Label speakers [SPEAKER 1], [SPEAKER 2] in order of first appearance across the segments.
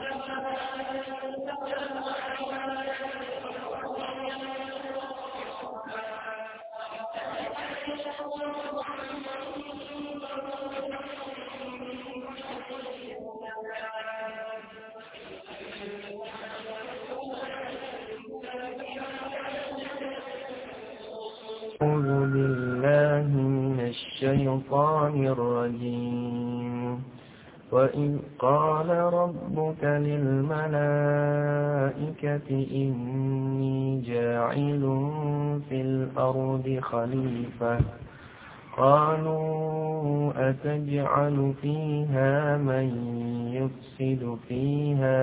[SPEAKER 1] أعوذ بالله من الشيطان الرجيم. وإذ قال ربك للملائكة إني جاعل في الأرض خليفة قالوا أتجعل فيها من يفسد فيها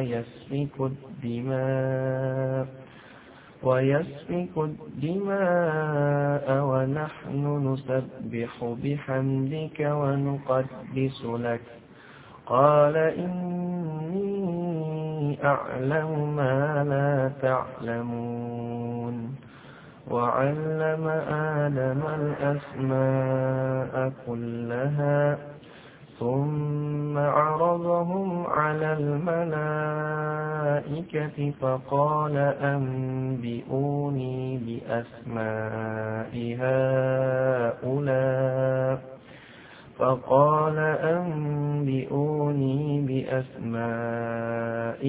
[SPEAKER 1] ويسفك الدماء ونحن نسبح بحمدك ونقدس لك قال إني أعلم ما لا تعلمون وعلم آدم الأسماء كلها ثم عرضهم على الملائكة فقال أنبئوني بأسماء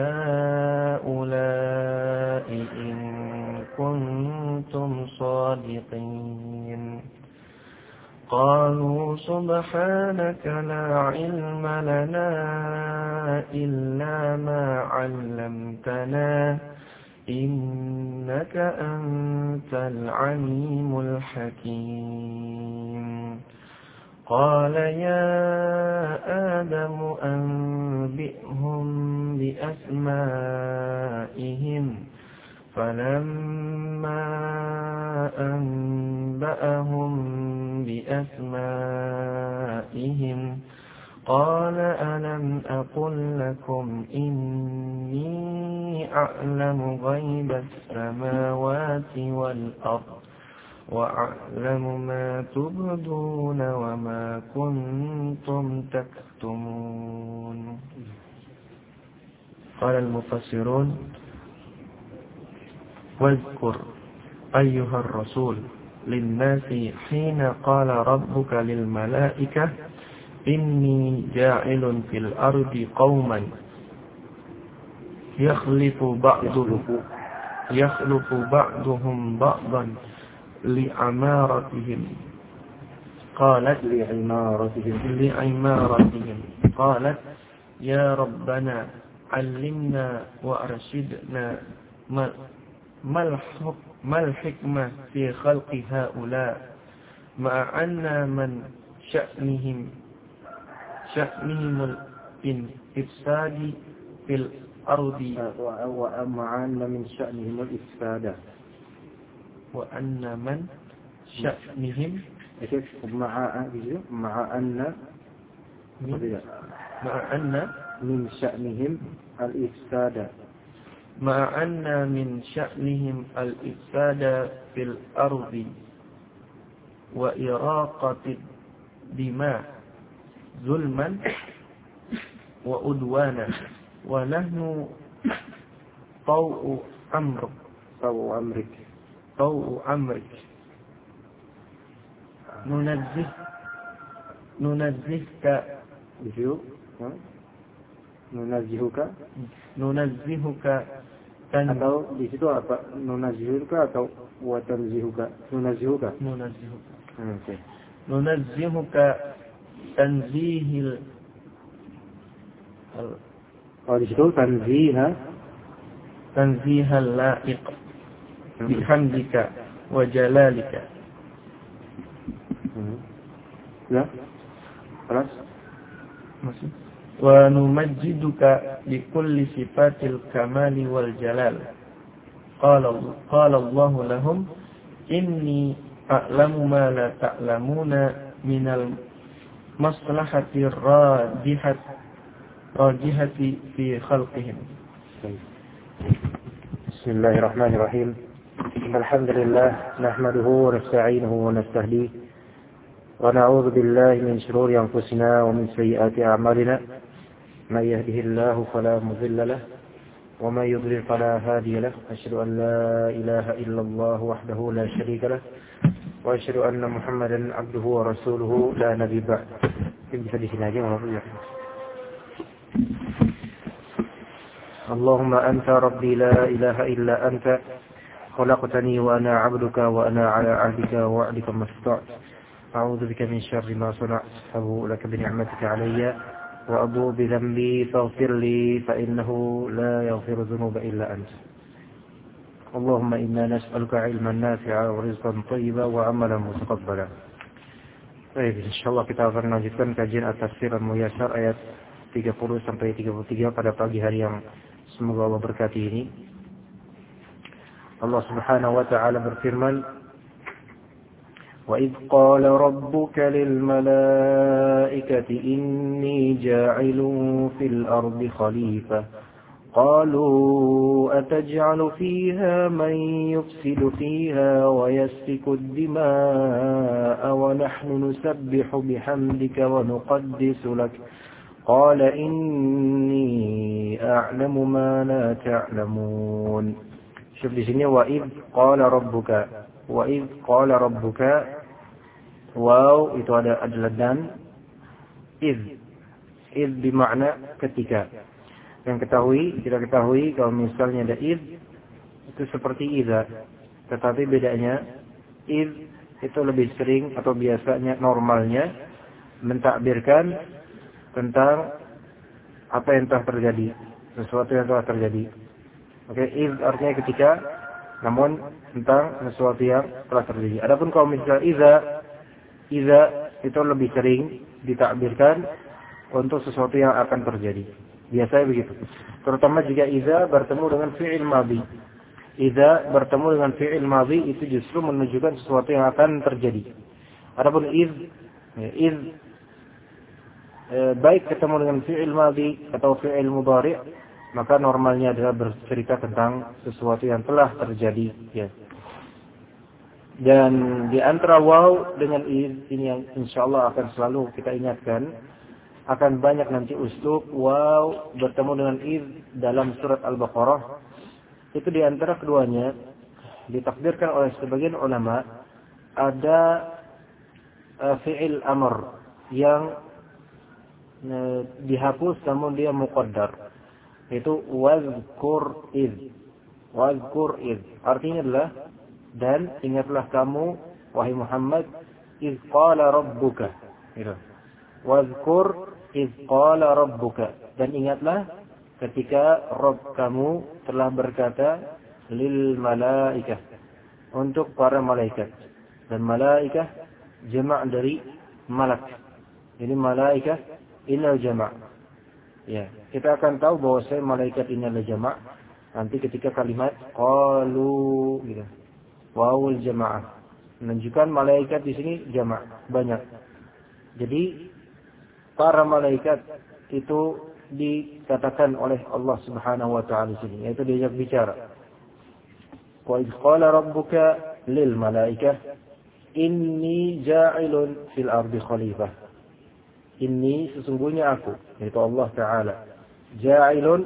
[SPEAKER 1] هؤلاء إن كنتم صادقين قالوا سبحانك لا علم لنا إلا ما علمتنا إنك أنت العليم الحكيم قال يا آدم أنبئهم بأسمائهم فلما أنبأهم بأسمائهم قال ألم أقل لكم إني أعلم غيب السماوات والأرض وأعلم ما تبدون وما كنتم تكتمون. قال المفسرون واذكر أيها الرسول للناس حين قال ربك للملائكة إني جاعل في الأرض قوما يخلف بعضهم بعضا لعمارتهم قالت يا ربنا علمنا وأرشدنا ما الحكمة في خلق هؤلاء مع أن من شأنهم الإفساد في الأرض
[SPEAKER 2] ومع أن من شأنهم الإفساد
[SPEAKER 1] وأن من شأنهم
[SPEAKER 2] مع أن من شأنهم الإفساد
[SPEAKER 1] مع أن من شأنهم الإفساد في الأرض وإراقة الدماء ظلما وعدوانا ونحن طوع أمرك ننزهك
[SPEAKER 2] atau di situ apa? Nunazihuka atau watanzihuka? Nunazihuka. Okay.
[SPEAKER 1] Nunazzihuka tanzihil.
[SPEAKER 2] Di situ
[SPEAKER 1] tanzihal laiq bihamdika wa jalalika.
[SPEAKER 2] Ya. Terus
[SPEAKER 1] masih wa numajjiduka bi kulli sifatil kamali wal jalal. Qala Allah lahum inni a'lamu ma la ta'lamuna minal maslahati rajihati fi khalqihim.
[SPEAKER 2] Bismillahirrahmanirrahim. Alhamdulillah nahmaduhu wa nasta'inuhu wa nastahdiih wa na'udzu billahi min shururi anfusina wa min sayyiati a'malina. من يهده الله فلا مضل له ومن يضلل فلا هادي له أشهد أن لا إله إلا الله وحده لا شريك له وأشهد أن محمدا عبده ورسوله لا نبي بعد. اللهم أنت ربي لا إله إلا أنت خلقتني وأنا عبدك وأنا على عهدك ووعدك ما استطعت أعوذ بك من شر ما صنعت أبوء لك بنعمتك علي وأبوء بذنبي فاغفر لي فإنه لا يغفر الذنوب إلا أنت. اللهم إنا نسألك علما نافعا ورزقا طيبا وعملا متقبلا. Baik, insyaallah kita akan melanjutkan kajian At-Tafsir Al-Muyassar ayat 30 sampai 33 pada pagi hari yang semoga Allah berkati ini. Allah Subhanahu wa taala berfirman, وَإِذْ قَالَ رَبُّكَ لِلْمَلَائِكَةِ إِنِّي جَاعِلٌ فِي الْأَرْضِ خَلِيفَةً قَالُوا أَتَجْعَلُ فِيهَا مَن يُفْسِدُ فِيهَا وَيَسْفِكُ الدِّمَاءَ وَنَحْنُ نُسَبِّحُ بِحَمْدِكَ وَنُقَدِّسُ لَكَ قَالَ إِنِّي أَعْلَمُ مَا لَا تَعْلَمُونَ. Syuf di sini وَإِذْ قَالَ رَبُّكَ. وَإِذْ قَالَ رَبُّكَ, waw itu adalah dan. Iz bermakna ketika. Kita ketahui kalau misalnya ada iz itu seperti iza, tetapi bedanya iz itu lebih sering atau biasanya normalnya mentakbirkan tentang apa yang telah terjadi, sesuatu yang telah terjadi. Oke, iz artinya ketika, namun tentang sesuatu yang telah terjadi. Adapun kalau misalnya iza itu lebih sering ditakbirkan untuk sesuatu yang akan terjadi. Biasanya begitu. Terutama jika iza bertemu dengan fi'il madhi. Iza bertemu dengan fi'il madhi itu justru menunjukkan sesuatu yang akan terjadi. Adapun baik ketemu dengan fi'il madhi atau fi'il mudhari', maka normalnya adalah bercerita tentang sesuatu yang telah terjadi, ya. Dan di antara waw dengan iz ini yang insyaallah akan selalu kita ingatkan, akan banyak nanti uslub waw bertemu dengan iz dalam surat Al-Baqarah. Itu di antara keduanya ditakdirkan oleh sebagian ulama ada fi'il amr yang dihapus namun dia muqaddar. Itu wazkur iz. Wazkur iz artinya adalah dan ingatlah kamu wahai Muhammad iz qala rabbuka. Gitu. Wazkur iz qala rabbuka, dan ingatlah ketika Rabb kamu telah berkata lil malaikah, untuk para malaikat. Dan malaikah jama' dari malak. Ini malaikah innal jama'. Ya, kita akan tahu bahwa malaikat ini adalah jama' nanti ketika kalimat qalu gitu. Wawul jamaah menunjukkan malaikat di sini jama' banyak. Jadi para malaikat itu dikatakan oleh Allah Subhanahu wa taala di sini, yaitu diajak bicara. Wa idz qala rabbuka lil malaikah inni ja'ilun fil ardi khalifah. Ini sesungguhnya aku, yaitu Allah Ta'ala. Ja'ilun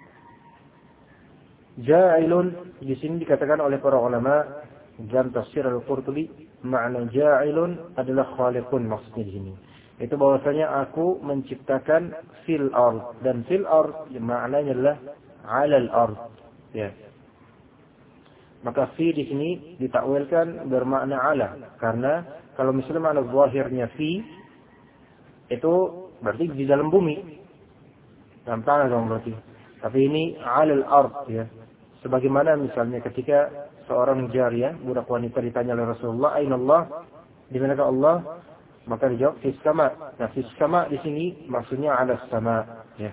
[SPEAKER 2] di sini dikatakan oleh para ulama dalam tafsir Al-Qurtubi, makna ja'ilun adalah khaliqun maksudnya di sini. Itu bahwasanya aku menciptakan fil ard, dan fil ard maknanya adalah 'alal ard. Ya. Maka fi di sini ditakwilkan bermakna 'ala, karena kalau misalnya makna zahirnya fi itu berarti di dalam bumi, dalam tanah dong berarti. Tapi ini 'alal ard, ya. Sebagaimana misalnya ketika seorang jariyah, budak wanita ditanya oleh Rasulullah, "Aina Allah?" Di manakah Allah? Maka dijawab fis sama. Nah, fis sama di sini maksudnya 'alas sama, ya.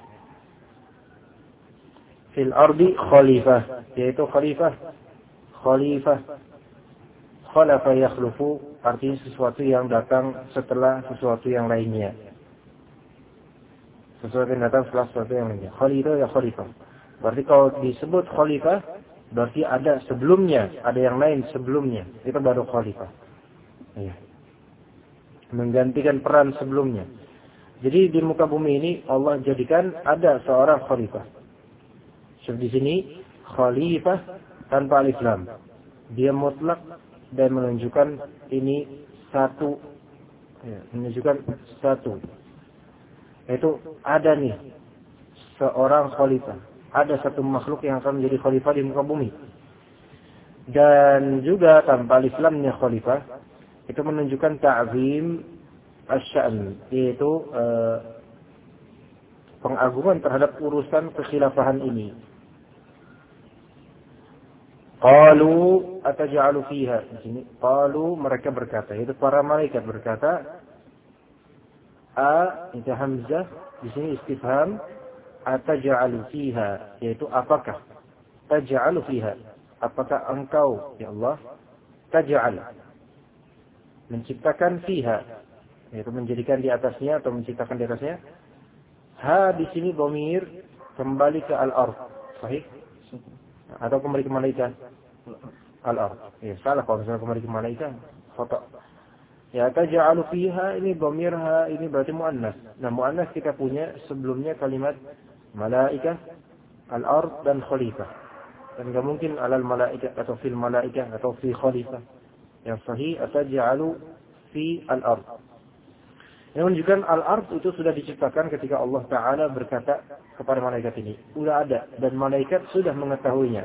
[SPEAKER 2] Fil ardi khalifah, yaitu khalifah. Khalafa yakhlufu artinya sesuatu yang datang setelah sesuatu yang lainnya. Sesuatu yang datang setelah sesuatu yang lainnya. Khalifah ya khalifah. Berarti kalau disebut khalifah berarti ada sebelumnya, ada yang lain sebelumnya. Itu baru khalifah. Ya. Menggantikan peran sebelumnya. Jadi di muka bumi ini Allah jadikan ada seorang khalifah. Seperti di sini khalifah tanpa alif lam. Dia mutlak dan menunjukkan ini satu, menunjukkan satu. Itu ada nih seorang khalifah. Ada satu makhluk yang akan menjadi khalifah di muka bumi. Dan juga tanpa alif lamnya khalifah itu menunjukkan ta'zim asy-sya'n, yaitu pengagungan terhadap urusan kekhilafahan ini. Qalu ataj'alu fiha. Di sini qalu mereka berkata, yaitu para malaikat berkata, itu hamzah, di sini istifham, ataj'alu fiha, yaitu apakah? Taj'alu fiha. Apakah engkau ya Allah taj'al menciptakan fiha, yaitu menjadikan di atasnya atau menciptakan di atasnya. Ha di sini dhamir kembali ke al-ard, sahih? Atau kembali ke malaikat? Al-ard. Ya, salah kalau misalnya kembali ke malaikat, khata. Ya, taj'alu fiha ini dhamir ha ini berarti muannas. Nah, muannas kita punya sebelumnya kalimat malaikat, al-ard dan khalifah. Dan enggak mungkin alal malaikat atau fil malaikat atau fi khalifah. Yang sahih ataj'alu fi al-ard. Yang menunjukkan al-ard itu sudah diciptakan ketika Allah Ta'ala berkata kepada malaikat ini. Sudah ada. Dan malaikat sudah mengetahuinya.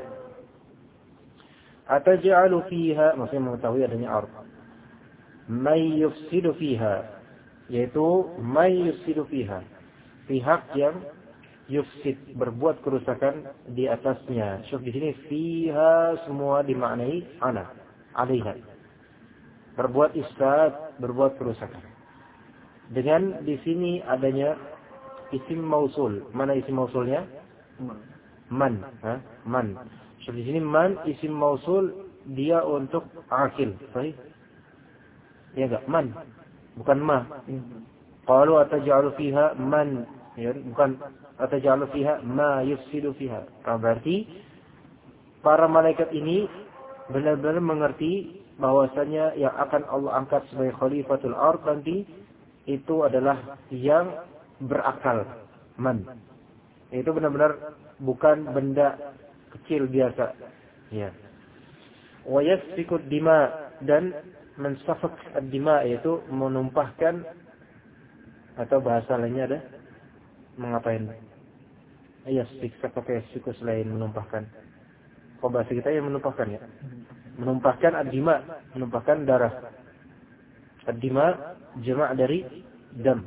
[SPEAKER 2] Ataj'alu fiha. Maksudnya mengetahui adanya ard. May yufsidu fiha. Yaitu may yufsidu fiha. Pihak yang yufsid. Berbuat kerusakan di atasnya. Syuf di sini. Fiha semua dimaknai ana. Alaiha. Berbuat ifsad. Berbuat kerusakan. Dengan di sini adanya isim mausul. Mana isim mausulnya? Man. Man. So, di sini man isim mausul dia untuk akil. Sahih? Ya enggak? Man. Bukan ma. Qalu ataj'alu fiha man. Ya, bukan ataj'alu fiha ma yufsidu fiha. Berarti para malaikat ini benar-benar mengerti bahwasanya yang akan Allah angkat sebagai khalifatul ard nanti itu adalah yang berakal, man. Itu benar-benar bukan benda kecil biasa. Ya. Wa yasfiku dima dan mensafak ad-dima yaitu menumpahkan atau bahasa lainnya ada mengapain? Yasfik pakai suku selain menumpahkan. Kok bahasa kita yang menumpahkan ya? Menumpahkan ad-dima, menumpahkan darah. Ad-dima jama' dari dam.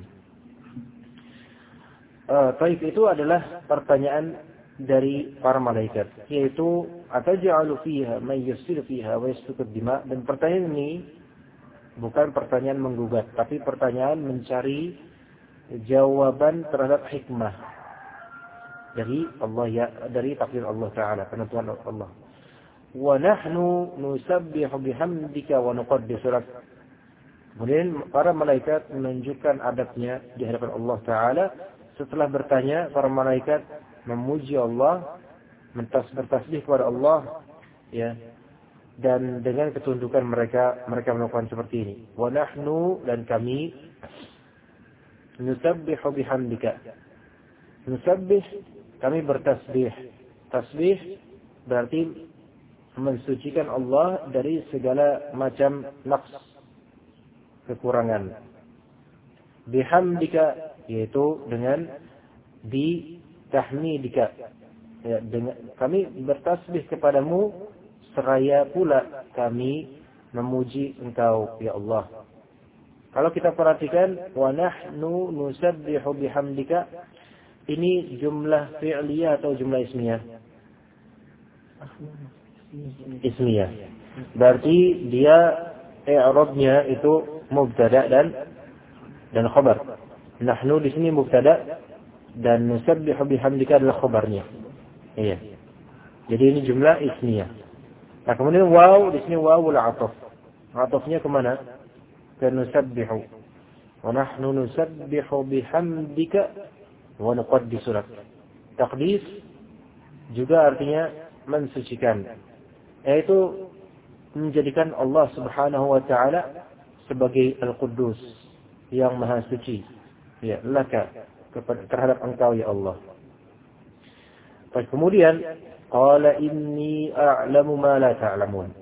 [SPEAKER 2] Taib itu adalah pertanyaan dari para malaikat, yaitu ataj'alu fiha may yufsidu fiha wa yasfiku ad-dima. Dan pertanyaan ini bukan pertanyaan menggugat, tapi pertanyaan mencari jawaban terhadap hikmah dari Allah ya, dari takdir Allah Ta'ala, penentuan Allah. Wa nahnu nusabbihu bihamdika wa nuqaddisu lak. Kemudian para malaikat menunjukkan adabnya di hadapan Allah Ta'ala. Setelah bertanya, para malaikat memuji Allah, bertasbih kepada Allah, ya. Dan dengan ketundukan mereka melakukan seperti ini. Wa nahnu, dan kami, nusabbihu bihamdika. Nusabbih, kami bertasbih. Tasbih berarti mensucikan Allah dari segala macam naqs, kekurangan. Bihamdika, yaitu dengan bitahmidika, ya, dengan kami bertasbih kepadamu seraya pula kami memuji engkau ya Allah. Kalau kita perhatikan wa nahnu nusabbihu bihamdika, ini jumlah fi'liyah atau jumlah ismiyah? Ismiyah. Berarti dia i'rabnya itu mubtada dan khabar. Nahnu di sini mubtada dan nusabbihu bihamdika adalah khabarnya. Iya. Jadi ini jumlah ismiyah. Nah, kemudian waw di sini wawul 'athaf. 'athafnya ke mana? Ke nusabbihu. Wa nahnu nusabbihu bihamdika wa nuqaddisu lak. Taqdis juga artinya mensucikan. Yaitu menjadikan Allah Subhanahu wa Ta'ala sebagai Al-Quddus, yang maha suci. Ya, laka terhadap engkau ya Allah. Baik, kemudian qala inni a'lamu ma la ta'lamun.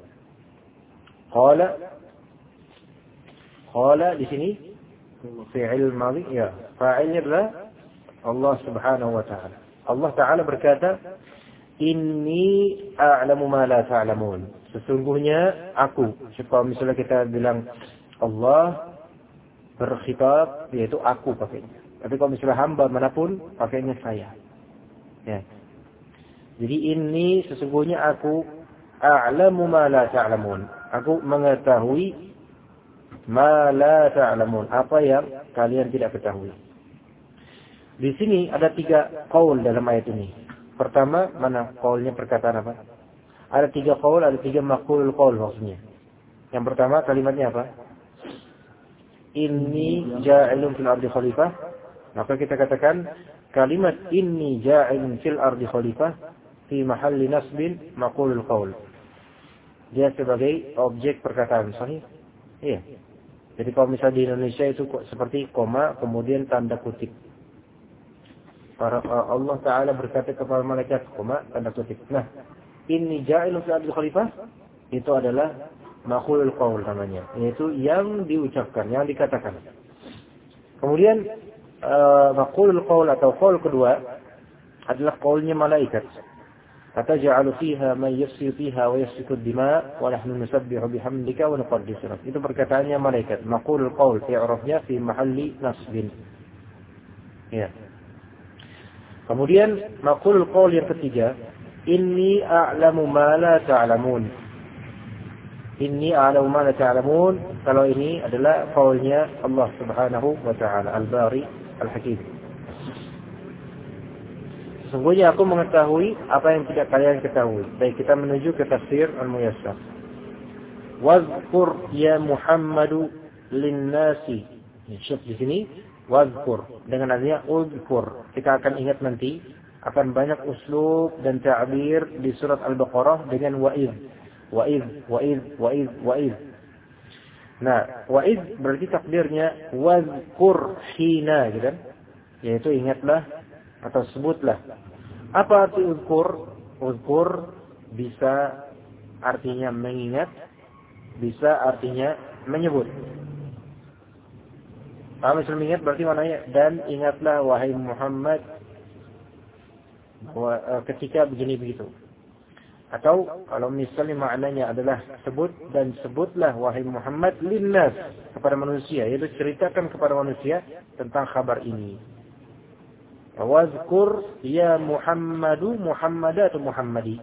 [SPEAKER 2] Qala di sini fi'il madhi ya. Fa'ilnya adalah Allah Subhanahu wa taala. Allah taala berkata, inni a'lamu ma la ta'lamun. Sesungguhnya aku. Kalau misalnya kita bilang Allah berkhitab, yaitu aku pakainya. Tapi kalau misalnya hamba manapun, pakainya saya. Ya. Jadi ini sesungguhnya aku a'lamu ma la ta'lamun. Aku mengetahui ma la ta'lamun, apa yang kalian tidak ketahui. Di sini ada 3 qaul dalam ayat ini. Pertama, mana qaulnya perkataan apa? Ada 3 qaul, ada 3 maqulul qaul maksudnya. Yang pertama kalimatnya apa? Inni ja'ilun fil ardi khalifah. Maka kita katakan kalimat inni ja'ilun fil ardi khalifah fi mahalli nasbin maqulul qaul. Dia sebagai objek perkataan, sahih? Iya. Jadi kalau misalnya di Indonesia itu seperti koma kemudian tanda kutip. Allah Ta'ala berkata kepada malaikat koma tanda kutip. Nah, inni ja'ilun fil ardi khalifah itu adalah maqulul qaul namanya, yaitu yang diucapkan, yang dikatakan. Kemudian maqulul qaul atau qaul kedua adalah qaulnya malaikat. Ataj'alu fiha man yufsidu fiha wa yasfiku ad-dima' wa nahnu nusabbihu bihamdika wa nuqaddisu lak. Itu perkataannya malaikat. Maqulul qaul i'rafnya fi mahalli nasbin. Ya. Kemudian maqulul qaul yang ketiga, inni a'lamu ma la ta'lamun. Inni a'lamu ma la ta'lamun. Kalau ini adalah qaulnya Allah Subhanahu wa ta'ala, Al-Bari Al-Hakim. Sesungguhnya aku mengetahui apa yang tidak kalian ketahui. Baik, kita menuju ke tafsir Al-Muyassar. Wazkur ya Muhammadu lin-nasi. Syuf di sini wazkur dengan adanya uzkur. Kita akan ingat nanti akan banyak uslub dan ta'bir di surat Al-Baqarah dengan wa'id. Wa'id. Nah, wa'id berarti takdirnya wazkur hina, gitu kan? Yaitu ingatlah atau sebutlah. Apa arti uzkur? Uzkur bisa artinya mengingat, bisa artinya menyebut. Kalau misalnya mengingat berarti maknanya dan ingatlah wahai Muhammad ketika begini begitu. Atau kalau misalnya maknanya adalah sebut dan sebutlah wahai Muhammad linnas kepada manusia, yaitu ceritakan kepada manusia tentang kabar ini. Wazkur ya Muhammadu, Muhammada atau Muhammadi.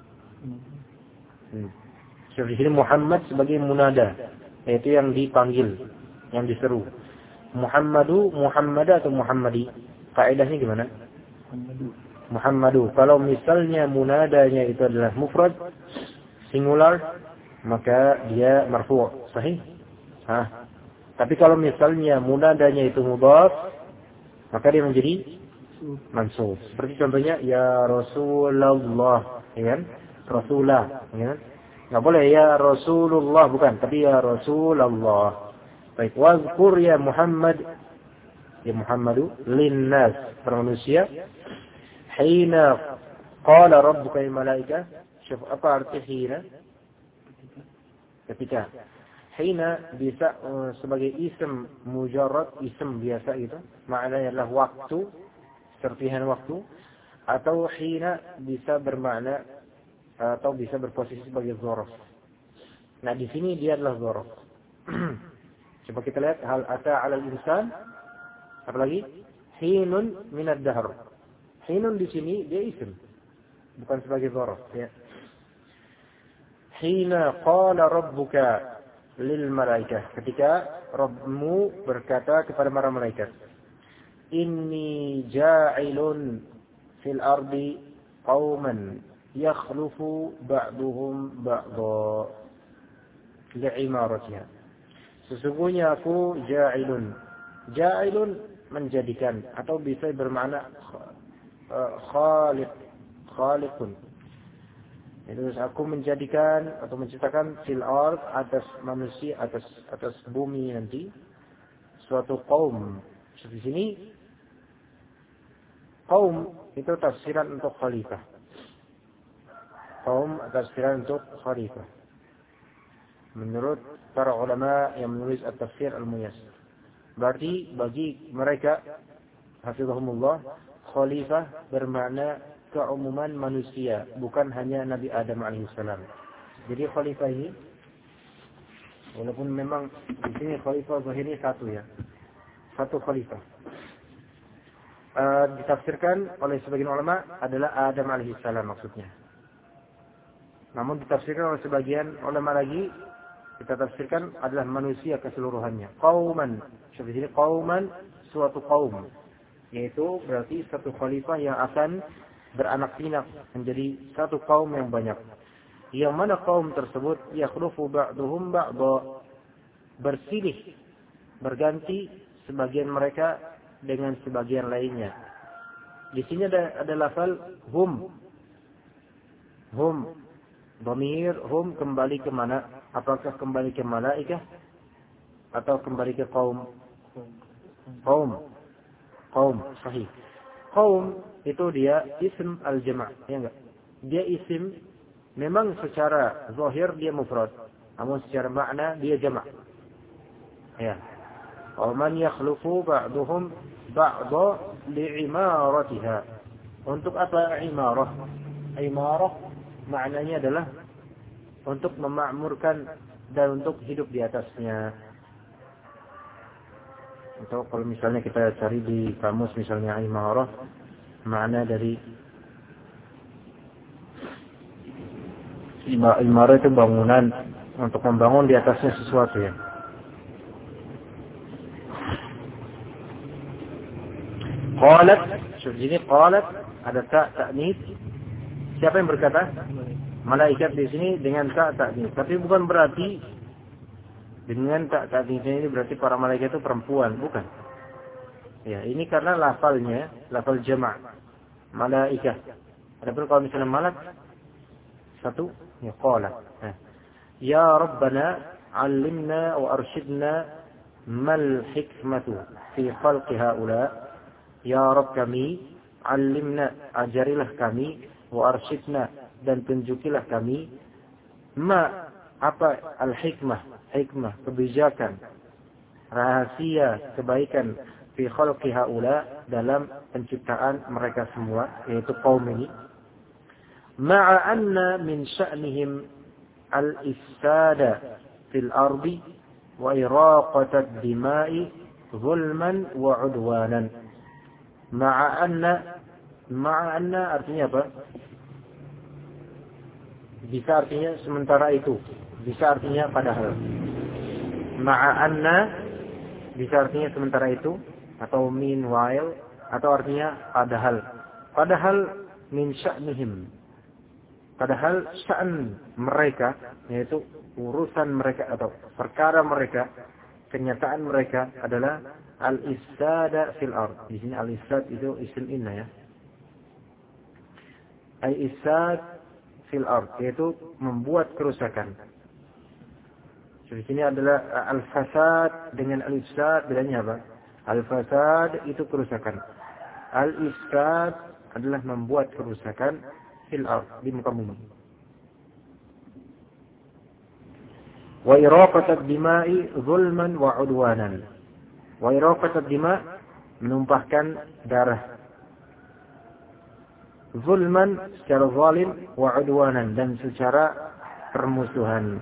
[SPEAKER 2] So, di sini Muhammad sebagai munada, yaitu yang dipanggil, yang diseru. Muhammadu, Muhammada atau Muhammadi. Kaidahnya gimana? Muhammadu. Kalau misalnya munadanya itu adalah mufrad, singular, maka dia marfu', sahih? Tapi kalau misalnya munadanya itu mudhaf, maka dia menjadi mansub. Seperti contohnya ya Rasulullah, ya kan? Rasulah, ya kan? Enggak boleh ya Rasulullah, bukan, tapi ya Rasulullah. Baik, wazkur ya Muhammad, ya Muhammadu linnas, para manusia. Hina qala rabbuka lil malaikah. Syuf, apa arti hina? Ketika. Hina bisa sebagai isim mujarrad, isim biasa itu. Maknanya adalah waktu, serpihan waktu, atau hina bisa bermakna atau bisa berposisi sebagai dzaraf. Nah, di sini dia adalah dzaraf. Coba kita lihat hal ata 'alal insan, apalagi hinun minad dahr. Hinun di sini dia isim, bukan sebagai dzaraf, ya. Hina qala rabbuka lil malaikah, ketika Rabbmu berkata kepada para malaikat, inni ja'ilun fil ardi qauman yakhlufu ba'duhum ba'dha li'imaratiha. Sesungguhnya aku ja'ilun menjadikan, atau bisa bermakna khaliqun. Itu aku menjadikan atau menciptakan fil ard, atas manusia, atas bumi nanti suatu kaum Di sini qaum itu tafsiran untuk khalifah. Qaum tafsiran untuk khalifah. Menurut para ulama yang menulis at-tafsir al-muyassar. Berarti bagi mereka hafizahumullah, khalifah bermakna keumuman manusia, bukan hanya Nabi Adam alaihissalam. Jadi khalifah ini, walaupun memang di sini khalifah zahirnya satu ya, satu khalifah. Ditafsirkan oleh sebagian ulama adalah Adam alaihissalam maksudnya. Namun ditafsirkan oleh sebagian ulama lagi, kita tafsirkan adalah manusia keseluruhannya. Qauman, seperti ini qauman, suatu kaum, yaitu berarti satu khalifah yang akan beranak pinak menjadi satu kaum yang banyak. Yang mana kaum tersebut yakhlufu ba'duhum ba'dha, bersilih, berganti sebagian mereka dengan sebagian lainnya. Di sini ada lafal hum. Hum. Dhamir hum kembali ke mana? Apakah kembali ke malaikah atau kembali ke kaum? Kaum, sahih. Kaum itu dia isim al-jama', ya enggak? Dia isim, memang secara zahir dia mufrad, namun secara makna dia jama'. Ya. Wa man yakhlufu ba'duhum ba'dha li'imaratiha. Untuk apa imarah? Imarah maknanya adalah untuk memakmurkan dan untuk hidup di atasnya. Atau kalau misalnya kita cari di kamus misalnya imarah, makna dari imarah itu bangunan, untuk membangun di atasnya sesuatu ya. Qalat, jadi qalat ada ta'nis. Siapa yang berkata? Malaikat di sini dengan ta'nis. Tapi bukan berarti dengan ta'nis ini berarti para malaikat itu perempuan, bukan. Ya, ini karena lafalnya, lafal jama', malaikat. Adapun kalau misalnya malak satu, ya qala. Ya Rabbana 'allimna wa arshidna mal hikmatu fi khalqi haula. Ya Rabb kami, 'allimna, ajarilah kami, wa arshidna, dan tunjukilah kami, ma, apa al-hikmah, hikmah, kebijakan, rahasia, kebaikan, fi khalqi haula, dalam penciptaan mereka semua, yaitu kaum ini. Ma'a anna min sya'nihim al-ifsada fil ardi wa iraqata ad-dima'i zulman wa 'udwanan. Ma'a anna artinya apa? Bisa artinya sementara itu, bisa artinya padahal. Ma'a anna bisa artinya sementara itu, atau meanwhile, atau artinya padahal. Padahal min sya'nihim, padahal sya'an mereka, yaitu urusan mereka atau perkara mereka, kenyataan mereka adalah al-ifsada fil ard. Di sini al-ifsad itu isim inna ya. Al-ifsad fil ard, yaitu membuat kerusakan. Di sini adalah al-fasad dengan al-ifsad, bedanya apa? Al-fasad itu kerusakan. Al-ifsad adalah membuat kerusakan fil ard, di muka bumi. Wa iraqat ad-dima'i zulman wa 'udwanan. Wa iraqat ad-dima', menumpahkan darah. Zulman, secara zalim, wa 'udwanan, dan secara permusuhan.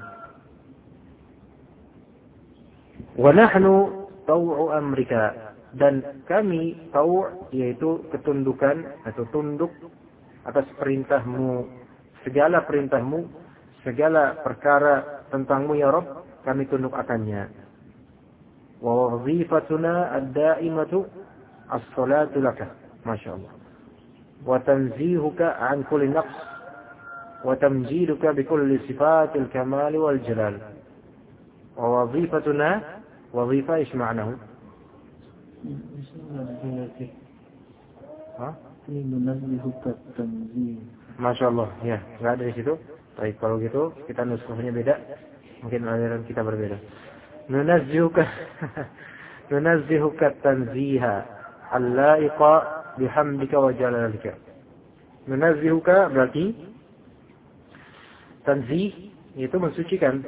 [SPEAKER 2] Wa nahnu taw'u amrika, dan kami taw', yaitu ketundukan atau tunduk atas perintahmu, segala perintahmu, segala perkara tentangmu ya Rabb, kami tunduk akannya. Wa wazifatuna ad-da'imatu as-salatu laka, masyaallah. Wa tanzihuka an kulli naqs wa tamjiduka bi kulli sifatil kamal wal jalal. Wa wazifatuna, wazifa ايش معناه؟ Masyaallah, ya, enggak ada di situ. Baik, kalau gitu kita nuskahnya beda, mungkin aliran kita berbeda. Nunazzihuka nunazzihuka tanziha al-la'iqa bihamdika wa jalalika. Nunazzihuka berarti tanzih itu mensucikan.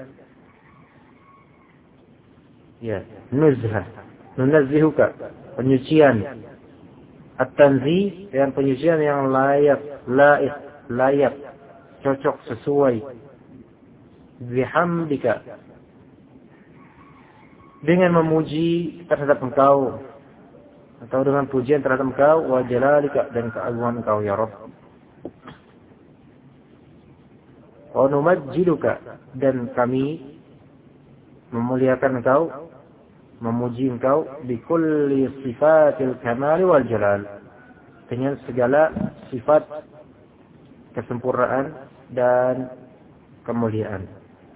[SPEAKER 2] Ya, nuzha. Nunazzihuka penyucian. At-tanzih yang penyucian yang layak, cocok, sesuai. Bihamdika dengan memuji terhadap engkau atau dengan pujian terhadap engkau, wa jalalika dan keagungan engkau ya Rabb. Wa numajjiduka dan kami memuliakan engkau, memuji engkau bi kulli sifatil kamal wal jalal, dengan segala sifat kesempurnaan dan kemuliaan.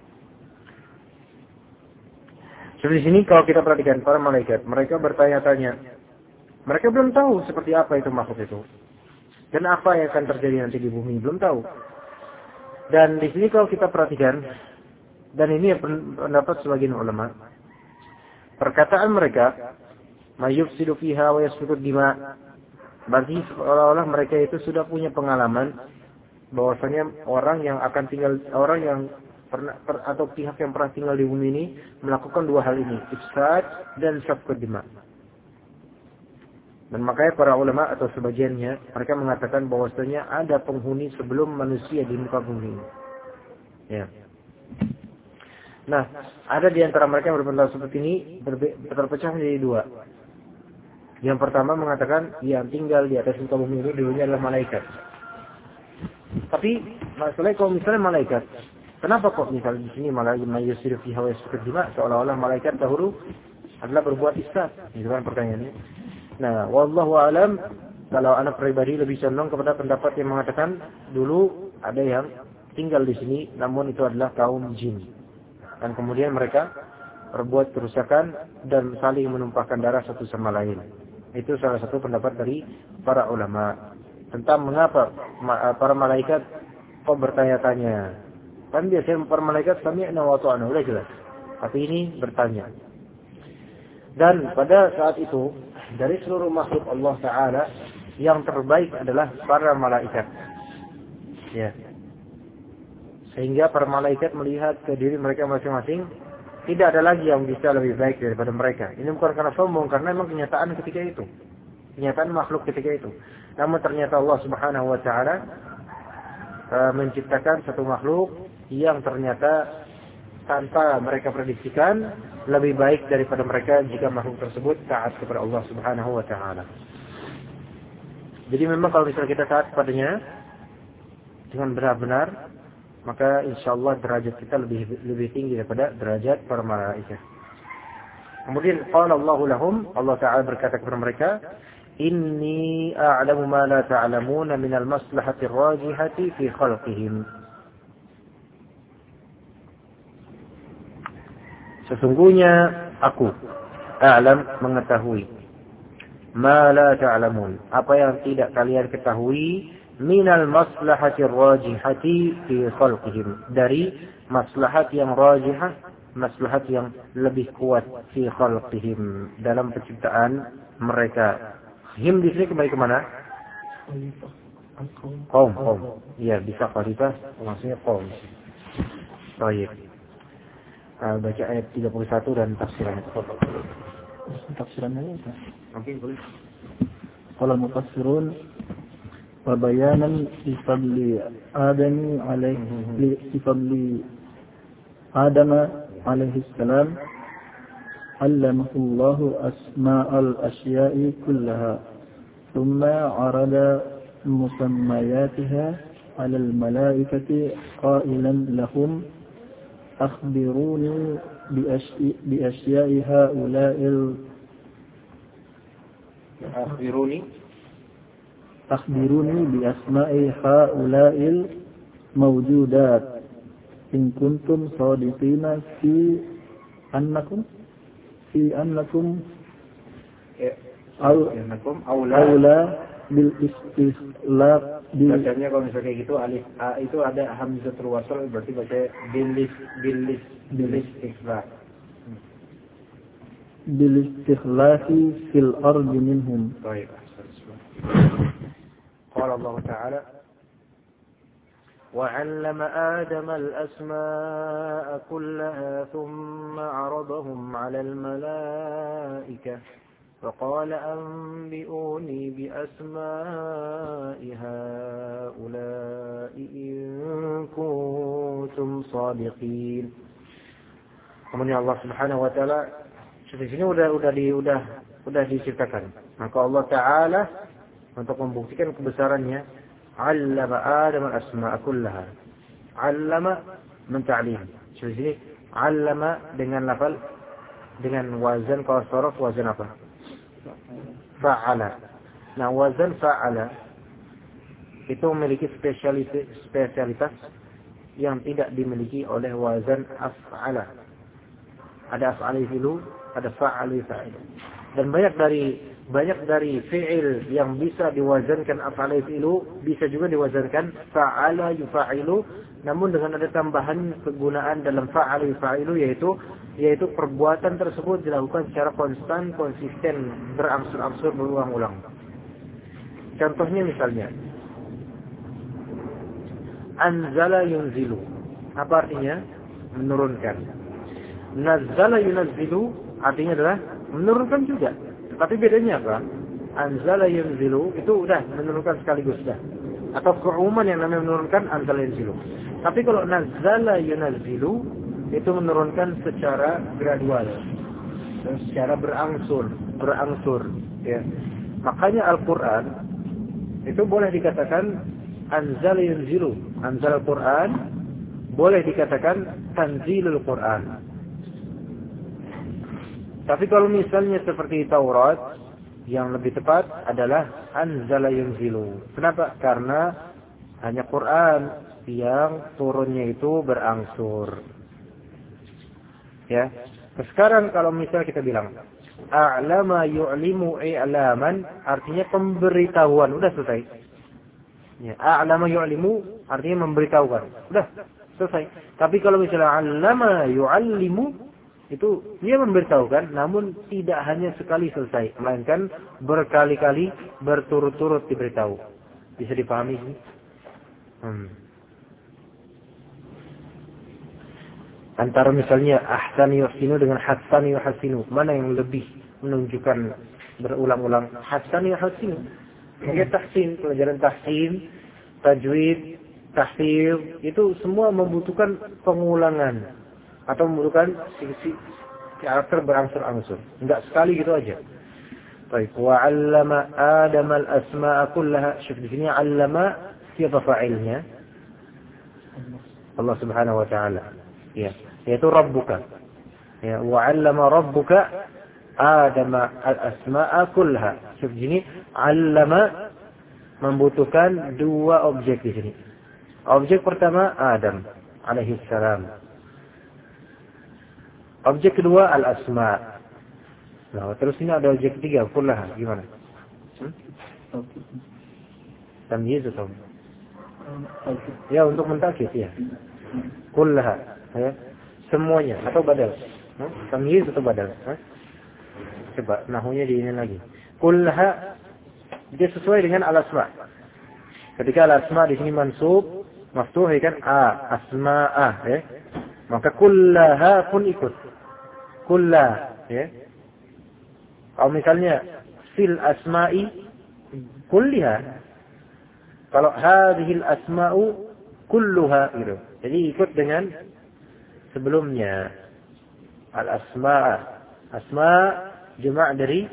[SPEAKER 2] Seperti sini kalau kita perhatikan para malaikat, mereka bertanya-tanya. Mereka belum tahu seperti apa itu makhluk itu. Dan apa yang akan terjadi nanti di bumi, belum tahu. Dan di sini kalau kita perhatikan, dan ini pendapat sebagian ulama, perkataan mereka, mayufsidu fiha wa yasfiku dima, berarti seolah-olah mereka itu sudah punya pengalaman bahwasanya orang yang akan tinggal, orang yang atau pihak yang pernah tinggal di bumi ini melakukan dua hal ini, ifsad dan syafqud dima. Dan makanya para ulama atau sebagiannya mereka mengatakan bahwasanya ada penghuni sebelum manusia di muka bumi ini. Ya. Nah, ada di antara mereka yang berpendapat seperti ini terpecah menjadi dua. Yang pertama mengatakan yang tinggal di atas muka bumi ini dulunya adalah malaikat. Tapi masalahnya kalau misalnya malaikat, kenapa kok misalnya di sini malah mayusir fi hawa yasqudima, seolah-olah malaikat dahulu adalah berbuat ifsad? Itu kan pertanyaannya. Nah, wallahu alam, kalau anak pribadi lebih condong kepada pendapat yang mengatakan dulu ada yang tinggal di sini, namun itu adalah kaum jin. Dan kemudian mereka berbuat kerusakan dan saling menumpahkan darah satu sama lain. Itu salah satu pendapat dari para ulama tentang mengapa para malaikat kok bertanya-tanya. Kan biasanya para malaikat sami'na wa ata'na, udah jelas. Tapi ini bertanya. Dan pada saat itu dari seluruh makhluk Allah Ta'ala yang terbaik adalah para malaikat. Ya. Sehingga para malaikat melihat ke diri mereka masing-masing, tidak ada lagi yang bisa lebih baik daripada mereka. Ini bukan karena sombong, karena memang kenyataan ketika itu. Kenyataan makhluk ketika itu. Namun ternyata Allah Subhanahu wa Ta'ala menciptakan satu makhluk yang ternyata tanpa mereka prediksikan lebih baik daripada mereka jika makhluk tersebut taat kepada Allah Subhanahu wa Ta'ala. Jadi memang kalau misalnya kita taat kepadanya dengan benar-benar, maka insyaallah derajat kita lebih tinggi daripada derajat para malaikat. Kemudian qala Allahu lahum, Allah Ta'ala berkata kepada mereka, inni a'lamu ma la ta'lamuna minal maslahati rajihati fi khalqihim. Sesungguhnya aku a'lam, mengetahui, ma la ta'lamun, apa yang tidak kalian ketahui, minal maslahati rajihati fi khalqihim, dari maslahat yang rajihah, maslahat yang lebih kuat fi khalqihim, dalam penciptaan mereka. Him di sini kembali kemana? Kaum. Iya, bisa khalifah, maksudnya kaum. Baik. Baca ayat 31 dan tafsirannya.
[SPEAKER 1] Tafsirannya apa?
[SPEAKER 2] Oke, boleh.
[SPEAKER 1] Qala al-mufassirun wa bayanan li fadli Adam alaihi salam علمه الله أسماء الأشياء كلها ثم عرض مسمياتها على الملائكة قائلا لهم أخبروني بأشياء هؤلاء أخبروني بأسماء هؤلاء الموجودات إن كنتم صادقين في أنكم أولى بالاستخلاف.
[SPEAKER 2] Bacanya kalau misalnya kayak gitu, alif a itu ada hamzatul wasl, berarti baca bilis ikhlas.
[SPEAKER 1] بالاستخلاف في الأرض منهم.
[SPEAKER 2] طيب قال الله تعالى وعلم آدم الأسماء كلها ثم عرضهم على الملائكة فقال أنبئوني بأسماء هؤلاء إن كنتم صادقين. Kemudian Allah Subhanahu wa taala di sini udah diceritakan. Maka Allah Taala untuk membuktikan kebesarannya, 'allama Adam al-asma'a kullaha. 'Allama menta'lim. Di sini 'allama dengan lafal dengan wazan kalau sorof wazan apa? Fa'ala. Nah, wazan fa'ala itu memiliki spesialitas yang tidak dimiliki oleh wazan af'ala. Ada af'ali fi'lu, ada fa'ali fa'il. Dan banyak dari fi'il yang bisa diwazankan af'ali fi'lu, bisa juga diwazankan fa'ala yufa'ilu, namun dengan ada tambahan kegunaan dalam fa'ali fa'ilu yaitu perbuatan tersebut dilakukan secara konsisten, berangsur-angsur, berulang-ulang. Contohnya misalnya anzala yunzilu. Apa artinya? Menurunkan. Nazzala yunazzilu artinya adalah menurunkan juga. Tapi bedanya apa? Anzala yunzilu itu udah menurunkan sekaligus dah. Atau keumuman yang namanya menurunkan anzala yunzilu. Tapi kalau nazzala yunazzilu itu menurunkan secara gradual, secara berangsur, ya. Makanya Al-Qur'an itu boleh dikatakan anzala yunzilu. Anzal Al-Qur'an boleh dikatakan tanzilul Qur'an. Tapi kalau misalnya seperti Taurat, yang lebih tepat adalah anzala yunzilu. Kenapa? Karena hanya Quran yang turunnya itu berangsur. Ya. Sekarang kalau misalnya kita bilang a'lama yu'limu i'laman, artinya pemberitahuan. Udah selesai. Ya, a'lama yu'limu artinya memberitahukan. Udah selesai. Tapi kalau misalnya 'allama yu'allimu, itu dia memberitahukan, namun tidak hanya sekali selesai, melainkan berkali-kali berturut-turut diberitahu. Bisa dipahami? Antara misalnya ahsan yuhsinu dengan hasan yuhsinu, mana yang lebih menunjukkan berulang-ulang? Hasan yuhsinu. Mungkin tahsin, pelajaran tahsin, tajwid, tahfidz, itu semua membutuhkan pengulangan. Atau membutuhkan sisi karakter berangsur-angsur. Enggak sekali gitu aja. Baik, wa 'allama Adam al-asma'a kullaha. Syuf di sini 'allama siapa fa'ilnya? Allah Subhanahu wa taala. Ya, yaitu rabbuka. Ya, wa 'allama rabbuka Adam al-asma'a kullaha. Syuf di sini 'allama membutuhkan dua objek di sini. Objek pertama Adam alaihi salam. Objek kedua al-asma. Nah, terus ini ada objek ketiga, kullaha. Gimana? Tamyiz atau? Ya, untuk mentakid ya. Kullaha, ya. Semuanya atau badal? Tamyiz atau badal? Coba nahwunya di ini lagi. Kullaha dia sesuai dengan al-asma. Ketika al-asma di sini mansub, maftuh kan asma'ah, ya. Maka kullaha pun ikut. Kullah, ya. Kalau misalnya fil asma'i kulliha. Kalau hadhil asma'u kulluha gitu. Jadi ikut dengan sebelumnya. Al-asma'. Asma' jama' dari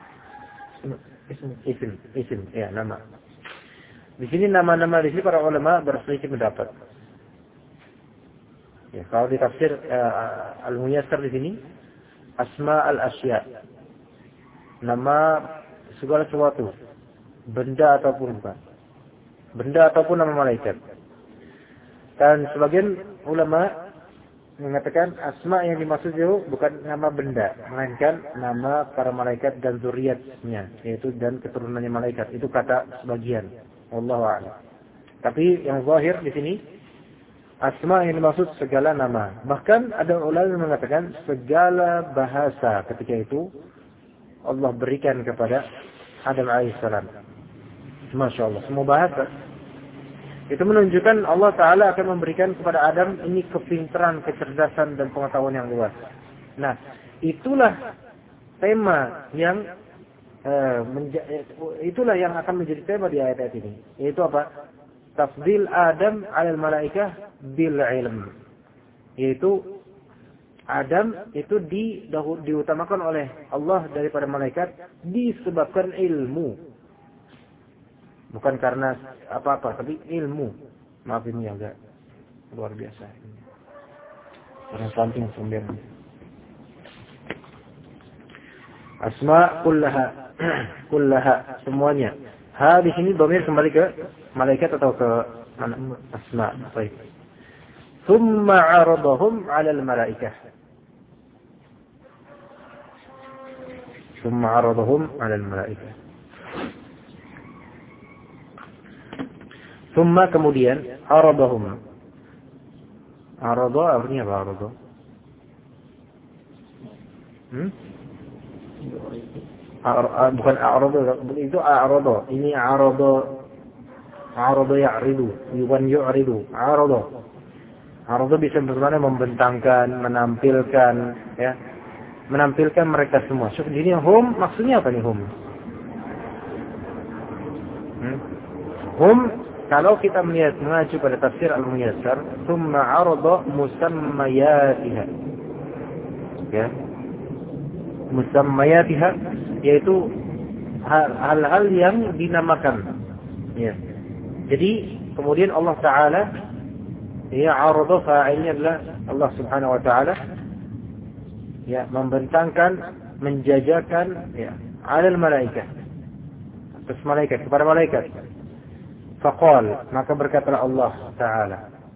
[SPEAKER 2] isim, ya, nama. Di sini nama-nama di sini para ulama berselisih pendapat. Ya, kalau di tafsir Al-Muyassar di sini asma al-asya, nama segala sesuatu, benda ataupun bukan, benda ataupun nama malaikat. Dan sebagian ulama mengatakan asma yang dimaksud itu bukan nama benda, melainkan nama para malaikat dan zuriatnya, yaitu dan keturunannya malaikat. Itu kata sebagian, wallahu a'lam. Tapi yang zahir di sini Asma yang dimaksud segala nama. Bahkan ada ulama yang mengatakan segala bahasa ketika itu Allah berikan kepada Adam alaihissalam. Masya Allah, semua bahasa. Itu menunjukkan Allah Ta'ala akan memberikan kepada Adam ini kepintaran, kecerdasan, dan pengetahuan yang luas. Nah, itulah tema yang itulah yang akan menjadi tema di ayat-ayat ini. Yaitu apa? Tafdil Adam alal malaikah bil ilm. Yaitu Adam itu diutamakan oleh Allah daripada malaikat disebabkan ilmu. Bukan karena apa-apa, tapi ilmu. Maaf ini agak luar biasa. Karena samping sumbernya. Asma kullaha. Kullaha. Semuanya. Ha di sini dhamir kembali ke malaikat atau ke mana? Asma. Baik. Thumma 'aradahum 'ala al-malaikah. Thumma 'aradahum 'ala al-malaikah. Thumma kemudian 'aradahum. 'Arada artinya apa 'arada? Bukan a'rada, itu a'rada. Ini a'rada ya'ridu, yu'ridu. A'rada bisa bermakna membentangkan, menampilkan, ya. Menampilkan mereka semua. Jadi hum maksudnya apa nih hum? Hum kalau kita melihat mengacu pada tafsir Al-Muyassar, thumma 'arada musammayatiha. Ya. Musammayatiha yaitu hal-hal yang dinamakan. Ya. Jadi kemudian Allah Taala ya 'arada fa'ilnya adalah Allah Subhanahu wa taala ya membentangkan, menjajakan ya 'alal malaikah. Atas malaikat, kepada malaikat. Faqal, maka berkatalah Allah Taala.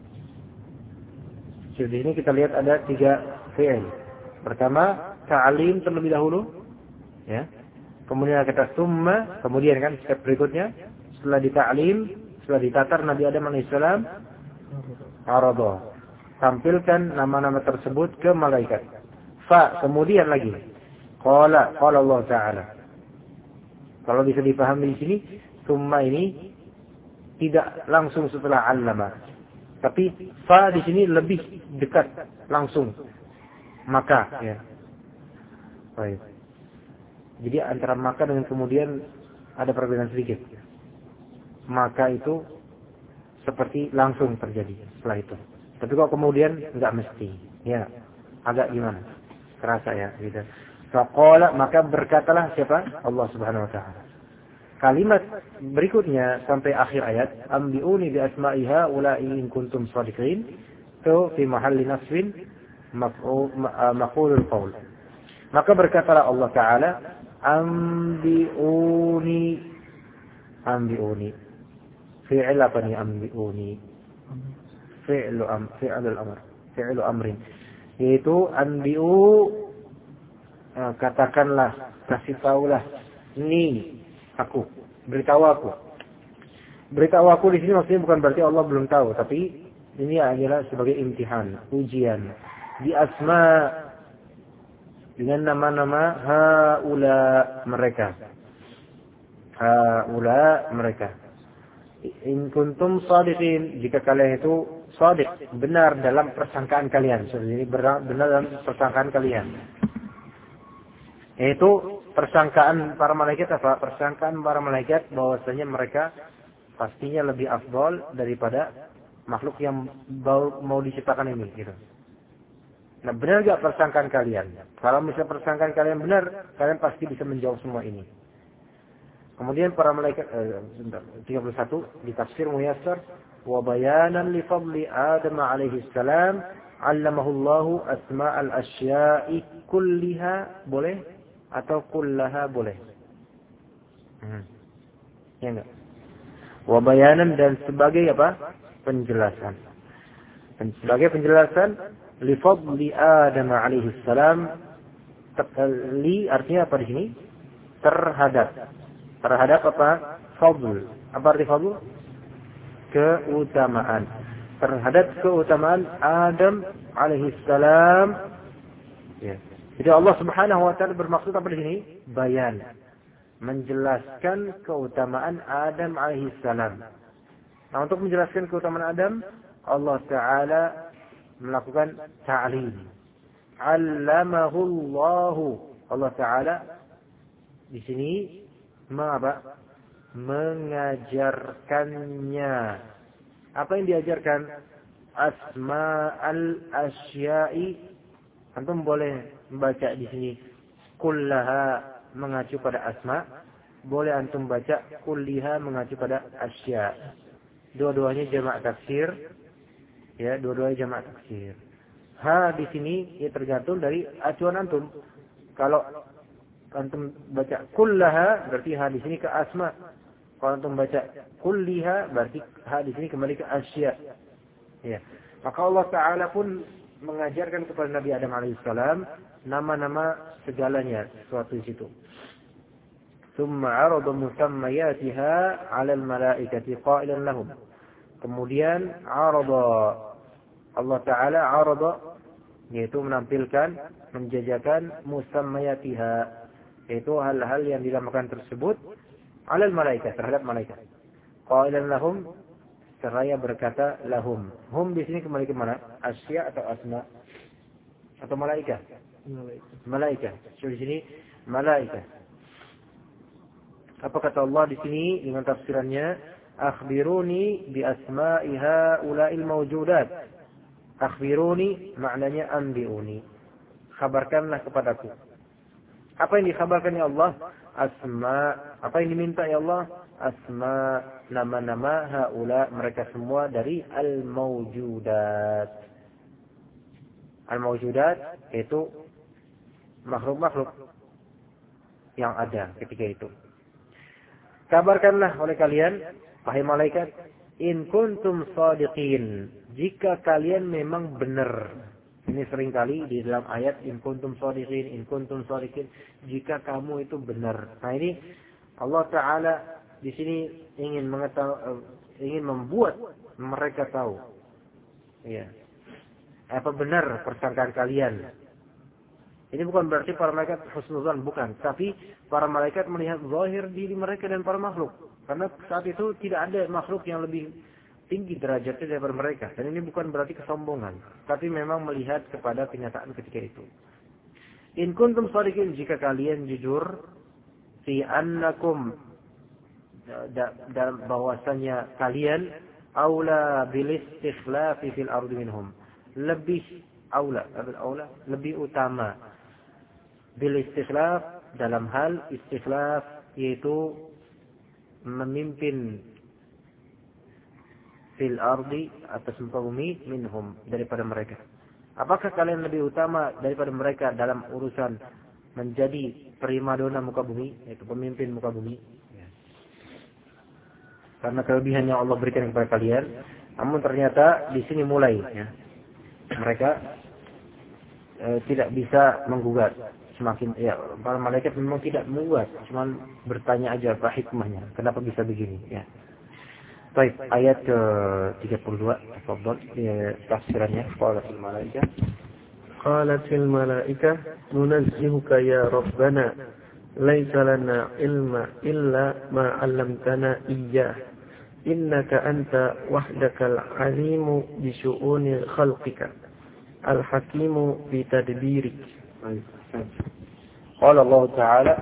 [SPEAKER 2] Jadi ini kita lihat ada 3 fi'il. Pertama, ta'lim terlebih dahulu, ya. Kemudian kata summa, kemudian kan step berikutnya setelah dita'lim, setelah ditatar Nabi Adam alaihissalam, arada, tampilkan nama-nama tersebut ke malaikat. Fa, kemudian lagi qala Allah Ta'ala. Kalau bisa dipahami di sini, summa ini tidak langsung setelah 'allama. Tapi fa di sini lebih dekat langsung. Maka ya. Baik. Jadi antara maka dengan kemudian ada perbedaan sedikit. Maka itu seperti langsung terjadi setelah itu. Tapi kalau kemudian enggak mesti. Ya. Agak gimana? Terasa ya gitu. Faqala, maka berkatalah siapa? Allah Subhanahu wa taala. Kalimat berikutnya sampai akhir ayat, ambiuni bi asma'iha ula'i in kuntum shadiqin. Itu fi mahalli nasbin maf'ulul qaul. Maka berkatalah Allah Ta'ala, ambiuni. Fi'il apa nih ambiuni? Fi'lu amr. Fi'lu amrin. Yaitu ambiu, katakanlah, kasih tahulah, ini aku, beritahu aku. Beritahu aku di sini maksudnya bukan berarti Allah belum tahu, tapi ini adalah sebagai imtihan, ujian. Di asma dengan nama-nama haula mereka. Haula mereka. In kuntum shadiqin, jika kalian itu shadiq, benar dalam persangkaan kalian. Jadi benar dalam persangkaan kalian. Yaitu persangkaan para malaikat apa? Persangkaan para malaikat bahwasanya mereka pastinya lebih afdal daripada makhluk yang mau diciptakan ini gitu. Nah, benar gak persangkaan kalian? Kalau misalnya persangkaan kalian benar, kalian pasti bisa menjawab semua ini. Kemudian para malaikat 31 di tafsir Muyassar, wa bayanan li fadli Adam alaihi salam 'allamahu Allahu asma'al asya'i kulliha, boleh atau kullaha boleh. Ya enggak? Wa bayanan, dan sebagai apa? Penjelasan. Dan sebagai penjelasan li fadli Adam alaihi salam, li artinya apa di sini? Terhadap apa? Fadl. Apa arti fadl? Keutamaan. terhadap keutamaan Adam alaihissalam. Ya. Jadi Allah Subhanahu wa taala bermaksud apa di sini? Bayan. Menjelaskan keutamaan Adam alaihissalam. Nah, untuk menjelaskan keutamaan Adam, Allah taala melakukan ta'lim. 'Allamahu Allah. Allah taala di sini mengapa? Mengajarkannya. Apa yang diajarkan? Asma'al asya'i. Antum boleh membaca di sini kullaha mengacu pada asma, boleh antum baca kulliha mengacu pada asya. Dua-duanya jamak taksir. Ya, dua-duanya jamak taksir. Ha di sini ya tergantung dari acuan antum. Kalau antum baca kullaha berarti ha di sini ke asma. Kalau antum baca kulliha berarti ha di sini kembali ke asya. Ya. Maka Allah taala pun mengajarkan kepada Nabi Adam alaihissalam nama-nama segalanya sesuatu di situ. Tsumma 'arada musammayatiha 'ala al-malaikati qailan lahum. Kemudian 'arada Allah taala 'arada yaitu menampilkan, menjajakan musammayatiha yaitu hal-hal yang dinamakan tersebut 'ala al-malaikat terhadap malaikat. Qailan lahum seraya berkata lahum. Hum di sini kembali ke mana? Asya atau asma? Atau malaikat? Malaikat. So di sini malaikat. Apa kata Allah di sini dengan tafsirannya? Akhbiruni bi asma'i haula'il mawjudat. Akhbiruni maknanya anbi'uni. Khabarkanlah kepadaku. Apa yang dikhabarkan ya Allah? Asma. Apa yang diminta ya Allah? Asma, nama-nama haula mereka semua dari al-mawjudat. Al-mawjudat itu makhluk-makhluk yang ada ketika itu. Kabarkanlah oleh kalian, wahai malaikat, in kuntum shadiqin, jika kalian memang benar. Ini seringkali di dalam ayat in kuntum shadiqin, in kuntum shadiqin, jika kamu itu benar. Nah ini Allah taala di sini ingin membuat mereka tahu. Ya. Apa benar persangkaan kalian? Ini bukan berarti para malaikat husnuzan, bukan. Tapi para malaikat melihat zahir diri mereka dan para makhluk. Karena saat itu tidak ada makhluk yang lebih tinggi derajatnya daripada mereka. Dan ini bukan berarti kesombongan. Tapi memang melihat kepada kenyataan ketika itu. In kuntum shadiqin, jika kalian jujur fi annakum dalam bahwasanya kalian aula bil istikhlaf fil ardi minhum, lebih lebih utama bil istikhlaf dalam hal istikhlaf yaitu memimpin fil ardi atas muka bumi minhum daripada mereka. Apakah kalian lebih utama daripada mereka dalam urusan menjadi primadona muka bumi, yaitu pemimpin muka bumi? Karena kelebihan yang Allah berikan kepada kalian, namun ternyata di sini mulai ya, mereka tidak bisa menggugat. Semakin ya para malaikat memang tidak menggugat, cuma bertanya aja apa hikmahnya, kenapa bisa begini ya. Baik, ayat ke-32 tafadhol tafsirannya. Qalatil malaikah
[SPEAKER 1] Qalatil malaikah nunazzihuka ya rabbana laisa lana ilma illa ma 'allamtana iyyah innaka anta wahdakal 'alimu bi syu'uni khalqika al-hakimu bi tadbirik.
[SPEAKER 2] Qala Allah Ta'ala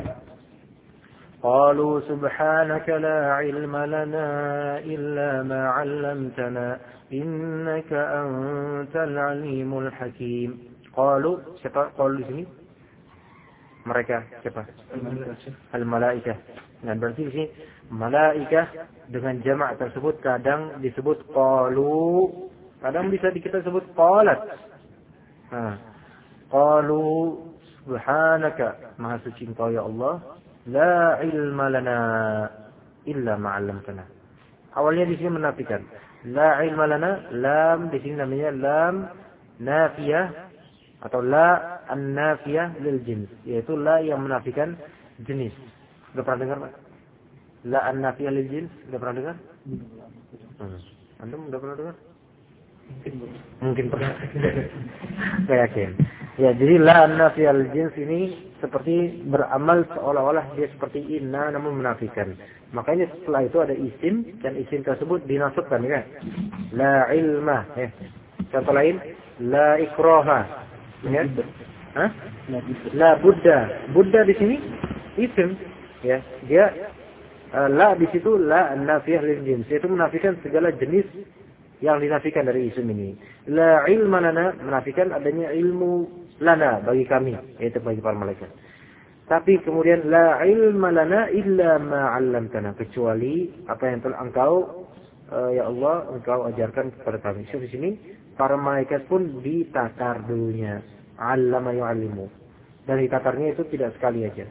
[SPEAKER 2] qalu subhanaka la 'ilma lana illa ma 'allamtana innaka antal 'alimul hakim. Qalu, siapa qalu di sini? Mereka siapa? Al-malaikah. Nah, berarti di sini malaikah dengan jamak tersebut kadang disebut qalu, kadang bisa kita sebut qalat. Nah, qalu subhanaka, maha suci Engkau ya Allah, la ilma lana illa ma 'allamtana. Awalnya di sini menafikan. La ilma lana, lam di sini namanya lam nafiyah atau la an-nafiyah lil jins, yaitu la yang menafikan jenis. Sudah pernah dengar, Pak? La an-nafiyah lil jins, sudah pernah dengar? Antum sudah pernah dengar? Mungkin pernah. Nggak yakin. Ya, jadi la nafiyal jins ini seperti beramal seolah-olah dia seperti inna namun menafikan. Makanya setelah itu ada isim dan isim tersebut dinasabkan kan. La ilma. Ya. Contoh lain, la ikraha. Ya. Hah? La Buddha. Buddha di sini isim. Ya, dia la di situ la nafiyah lil jins. Itu menafikan segala jenis yang dinafikan dari isim ini. La ilma lana menafikan adanya ilmu lana bagi kami, yaitu bagi para malaikat. Tapi kemudian la ilma lana illa ma 'allamtana, kecuali apa yang telah engkau ya Allah engkau ajarkan kepada kami. So, di sini para malaikat pun ditatar dulunya. 'Allama yu'allimu. Dan ditatarnya itu tidak sekali aja.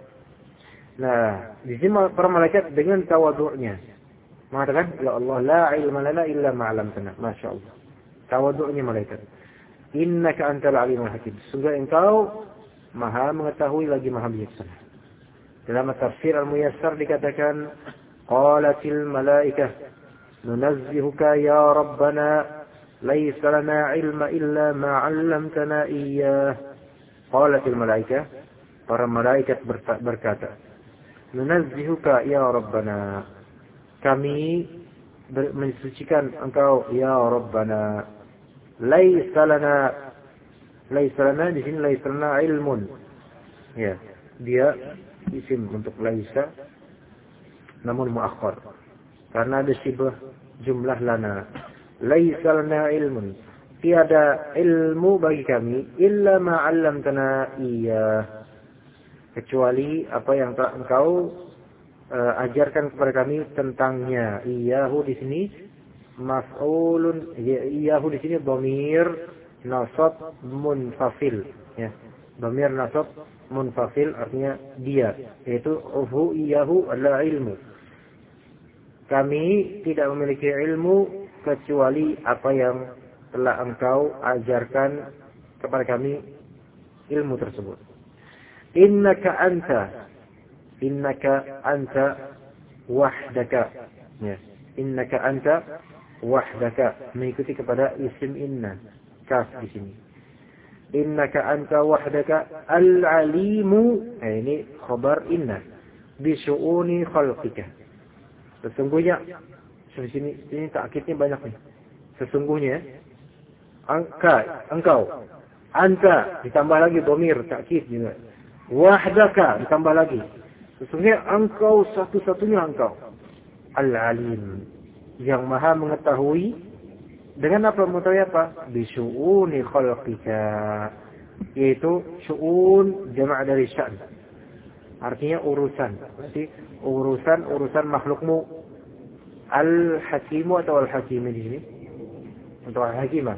[SPEAKER 2] Nah, di sini para malaikat dengan tawadhu'nya mengatakan, ya Allah, la ilma lana illa ma 'allamtana. Masya Allah. Tawadhu'nya malaikat. Innaka antal alimul hakim. Sungguh engkau maha mengetahui lagi maha bijaksana. Dalam tafsir al-muyassar dikatakan, qalatil malaikah nunazzihuka ya rabbana laysa lana ilma illa ma 'allamtana iyyah. Qalatil malaikah, para malaikat berkata, nunazzihuka ya rabbana, kami mensucikan engkau ya Rabbana. Laisa lana di sini laisa lana ilmun. Ya, dia isim untuk laisa namun muakhkhar. Karena ada sibah jumlah lana. Laisa lana ilmun. Tiada ilmu bagi kami illa ma 'allamtana iya. Kecuali apa yang telah engkau ajarkan kepada kami tentangnya. Iyahu di sini maf'ulun, iyahu di sini dhamir nasab munfasil, ya. Dhamir nasab munfasil artinya dia, yaitu hu iyahu adalah ilmu. Kami tidak memiliki ilmu kecuali apa yang telah engkau ajarkan kepada kami ilmu tersebut. Innaka anta wahdaka. Ya. Innaka anta wahdaka. Mengikuti kepada isim inna. Kaf di sini. Innaka anta wahdaka al-alimu. Ini khabar inna. Bisyu'uni khalqika. Sesungguhnya. Di sini ta'kidnya banyak nih. Sesungguhnya. Engkau. Anta. Ditambah lagi dhamir ta'kid juga. Wahdaka. Ditambah lagi. Sesungguhnya engkau satu-satunya engkau. Al-alim. Yang maha mengetahui. Dengan apa mengetahui apa? Bisu'uni khalqika. Yaitu syu'un jama' dari sya'n. Artinya urusan. Berarti urusan makhlukmu. Al-hakimu atau al-hakimi di sini? Untuk al-hakimah.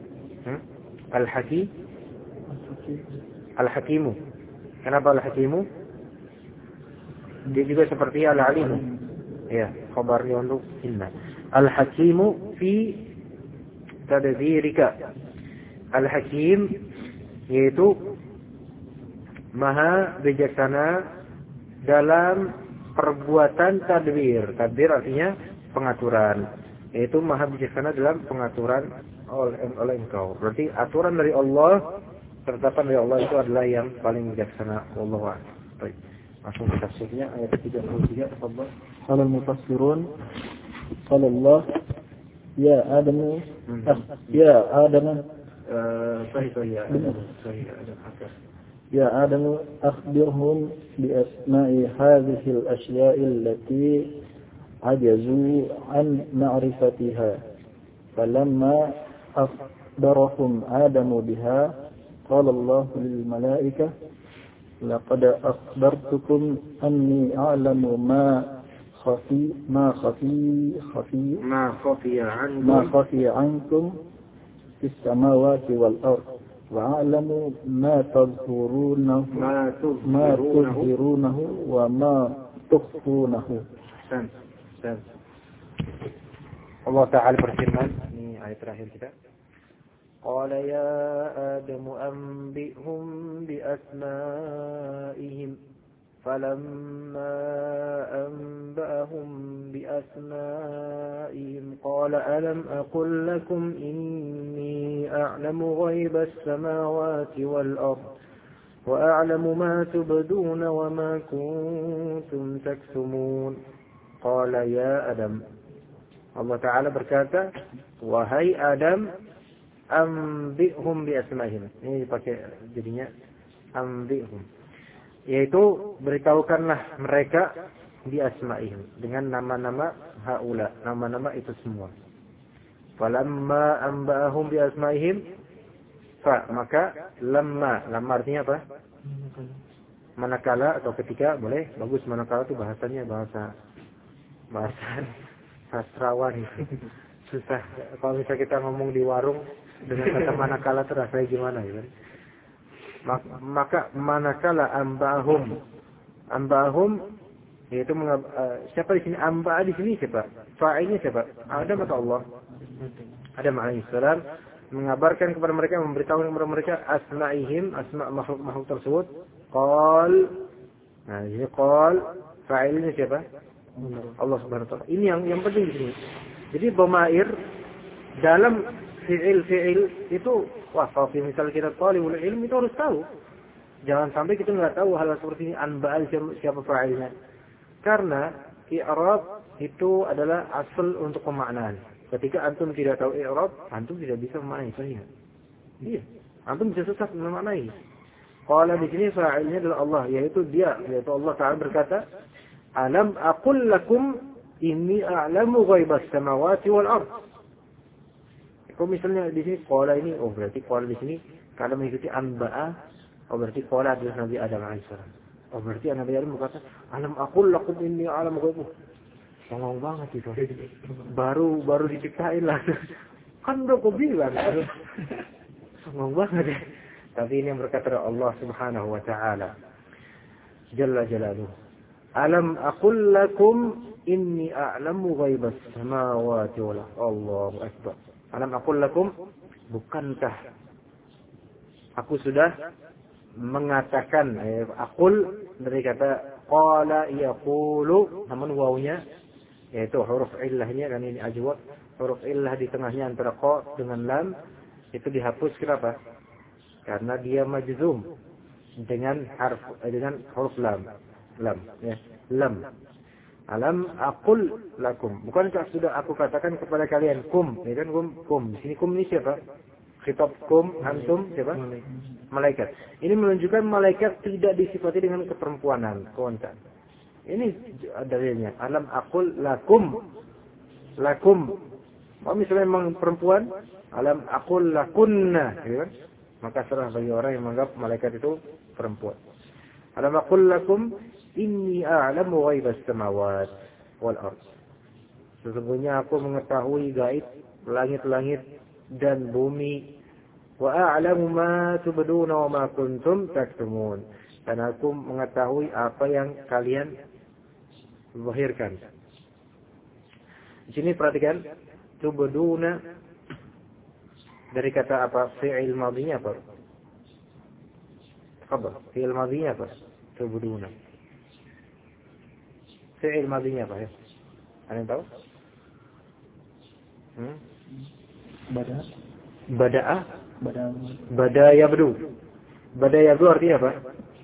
[SPEAKER 2] Al-hakimu. Kenapa al-hakimu? Dia juga seperti al-alim. Ya, khabarnya untuk inna. Al-hakimu fi tadbirika. Al-hakim yaitu maha bijaksana dalam perbuatan tadbir. Tadbir artinya pengaturan. Yaitu maha bijaksana dalam pengaturan oleh engkau. Berarti aturan dari Allah, ketetapan dari Allah itu adalah yang paling bijaksana. Wallahu a'lam. Baik. Langsung ke tafsirnya ayat 33. Tafadhal.
[SPEAKER 3] Qala al-mufassirun qala Allah ya Adam ya Adam akhbirhum bi asma'i hadhihi al-ashya'i allati ajazu an ma'rifatiha falamma akhbarahum Adam biha qala Allah lil malaikah laqad akhbartukum anni a'lamu ma khafiya ankum fis samawati wal ard wa a'lamu ma tadhkurunahu wa ma tukhfunahu.
[SPEAKER 2] Allah Ta'ala berfirman, ini ayat terakhir kita. Qala ya Adam anbi'hum bi asma'ihim فلما أنبأهم بأسمائهم قال ألم أقل لكم إني أعلم غيب السماوات والأرض وأعلم ما تبدون وما كنتم تكتمون قال يا آدم. Allah Ta'ala berkata, wahai Adam, ambihum bi asma'ihim. Ini dipakai jadinya ambihum. Yaitu beritahukanlah mereka bi asma'ihim. Dengan nama-nama haula. Nama-nama itu semua. Falamma ambahum bi asma'ihim. Maka lamma. Lamma artinya apa? Manakala atau ketika. Boleh. Bagus manakala itu bahasanya bahasa sastrawan itu. Susah. Kalau misalnya kita ngomong di warung dengan kata manakala itu rasanya gimana ya? Maka manakala ambahum yaitu siapa di sini? Amba di sini siapa? Fa'ilnya siapa? Adam atau Allah? Adam alaihissalam mengabarkan kepada mereka, memberitahukan kepada mereka asma'ihim, asma' makhluk tersebut. Qal. Nah, ini qal fa'ilnya siapa? Allah Subhanahu wa taala. Ini yang penting di sini. Jadi dhamair dalam fi'il itu kalau misal kita talibul ilm itu harus tahu. Jangan sampai kita enggak tahu hal seperti ini anba'al siapa fa'ilnya. Karena i'rab itu adalah asal untuk pemaknaan. Ketika antum tidak tahu i'rab, antum tidak bisa memaknai sahih. Iya. Antum bisa sesat memaknai. Qala di sini fa'ilnya adalah Allah, yaitu Allah Ta'ala berkata, alam aqul lakum inni a'lamu ghaibas samawati wal ard. Kalau misalnya di sini qala ini, berarti qala di sini kalau mengikuti anba'a, berarti qala adalah Nabi Adam alaihissalam. Berarti Nabi Adam berkata, alam aqul lakum inni a'lamu ghaibah. Songong banget itu. Baru diciptain lah. Kan udah kau bilang. Songong banget ya. Tapi ini yang berkata Allah Subhanahu wa taala. Jalla jalaluhu. Alam aqul lakum inni a'lamu ghaibas samawati wal ardh. Allahu akbar. Alam aqul lakum, bukankah aku sudah mengatakan, aqul dari kata qala yaqulu, namun wawunya yaitu huruf illahnya, kan ini ajwad, huruf illah di tengahnya antara qa dengan lam itu dihapus. Kenapa? Karena dia majzum dengan huruf lam. Ya. Lam. Alam aqul lakum. Bukankah sudah aku katakan kepada kalian, kum. Ya kan kum. Di sini kum ini siapa? Khitab kum, antum siapa? Malaikat. Ini menunjukkan malaikat tidak disifati dengan keperempuanan, kewantaan. Ini dalilnya. Alam aqul lakum. Lakum. Kalau misalnya memang perempuan, alam aqul lakunna, ya kan? Maka salah bagi orang yang menganggap malaikat itu perempuan. Alam aqul lakum inni a'lamu ghaibas samawat wal ard. Sesungguhnya aku mengetahui gaib langit-langit dan bumi. Wa a'lamu ma tubduna wa ma kuntum taktumun. Dan aku mengetahui apa yang kalian zahirkan. Di sini perhatikan, tubduna dari kata apa? Fi'il madhinya apa? Khabar. Fi'il madhinya apa? Tubduna. Fi'il madhinya apa ya? Ada yang tahu? Bada yabdu. Bada yabdu artinya apa?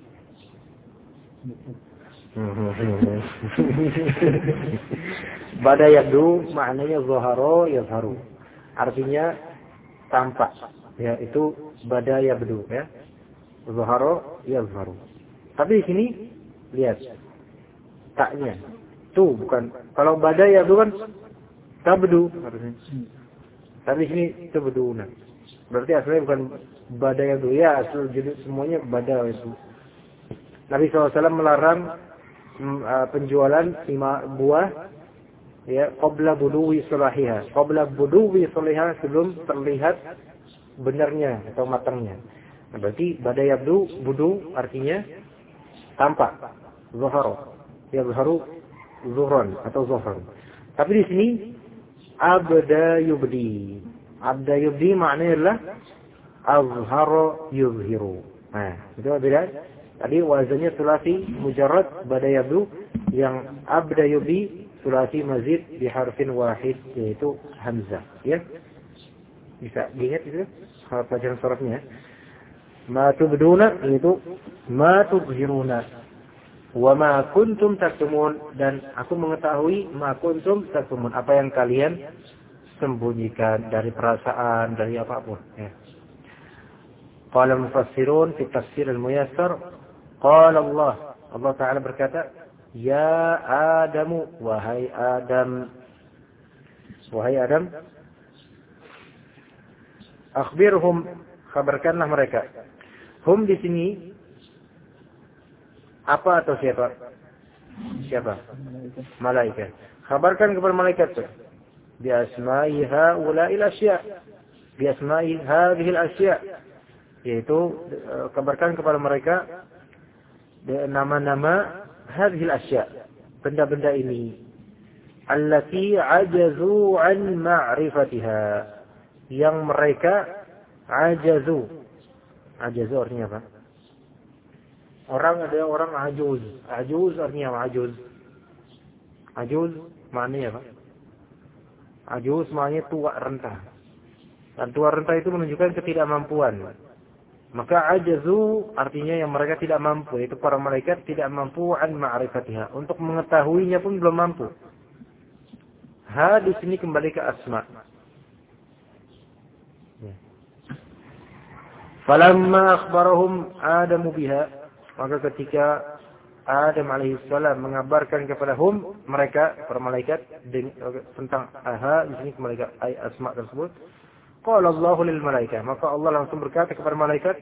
[SPEAKER 2] Bada yabdu maknanya zahara yazharu. Artinya tampak. Ya, itu bada yabdu ya. Zahara yazharu. Tapi di sini lihat taknya. Tuh bukan. Kalau badai ya itu kan tabdu harusnya. Tapi sini tabduna. Berarti asalnya bukan badai itu. Ya, asal jadi semuanya badai itu. Nabi SAW melarang penjualan buah ya qabla buduwi salahiha. Qabla buduwi salahiha, sebelum terlihat benarnya atau matangnya. Nah, berarti badai budu artinya tampak. Zahara. Ya zuharu zuhran atau zuhran. Tapi di sini abda yubdi. Abda yubdi maknanya adalah azhara yuzhiru. Nah, itu beda. Tadi wazannya sulasi mujarrad bada yabdu, yang abda yubi sulasi mazid di harfin wahid, yaitu hamzah. Ya, bisa diingat itu pelajaran sorofnya. Ma tubduna itu ma tubhiruna, wa ma kuntum taktumun, dan aku mengetahui ma kuntum taktumun, apa yang kalian sembunyikan dari perasaan, dari apapun. Ya. Qala mufassirun fi tafsir al-muyassar, qala Allah Ta'ala berkata, ya Adamu, wahai Adam, akhbirhum, kabarkanlah mereka. Hum di sini apa atau siapa? Siapa? Malaikat. Kabarkan kepada malaikat bi asma'i haula'il asya', bi asma'i hadhil asya', yaitu kabarkan kepada mereka nama-nama hadhil asya', benda-benda ini, allati ajazu an ma'rifatiha, yang mereka ajazu artinya apa? Ada orang ajuz artinya apa? Ajuz maknanya apa? Ajuz maknanya tua renta. Dan tua renta itu menunjukkan ketidakmampuan. Maka ajazu artinya yang mereka tidak mampu, itu para malaikat tidak mampu an ma'rifatiha, untuk mengetahuinya pun belum mampu. Di sini kembali ke asma. Falamma akhbarahum Adamu biha, maka ketika Adam alaihissalam mengabarkan kepada mereka para malaikat tentang di sini kembali ke asma tersebut, qala Allahu lil malaikah, maka Allah langsung berkata kepada malaikat,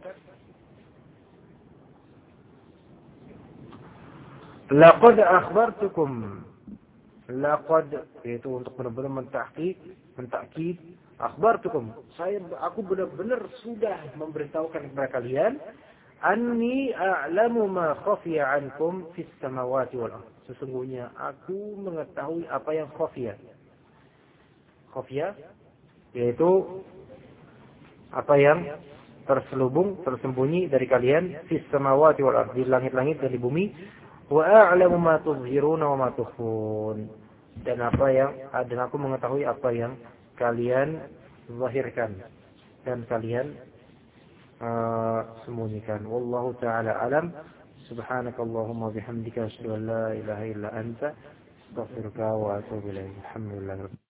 [SPEAKER 2] laqad akhbartukum, laqad itu untuk benar-benar mentakkid, akhbartukum, aku benar-benar sudah memberitahukan kepada kalian, anni a'lamu ma khafiya ankum fis samawati wal ardh, sesungguhnya aku mengetahui apa yang khafiya yaitu apa yang tersembunyi dari kalian, fis samawati wal ardh, di langit-langit dan di bumi, wa a'lamu ma tuzhiruna wa ma tukhfun, dan aku mengetahui apa yang kalian zahirkan dan kalian sembunyikan. Wallahu ta'ala alam. Subhanakallahumma bihamdika asyhadu an la ilaha illa anta astaghfiruka wa atubu ilaik. Alhamdulillah.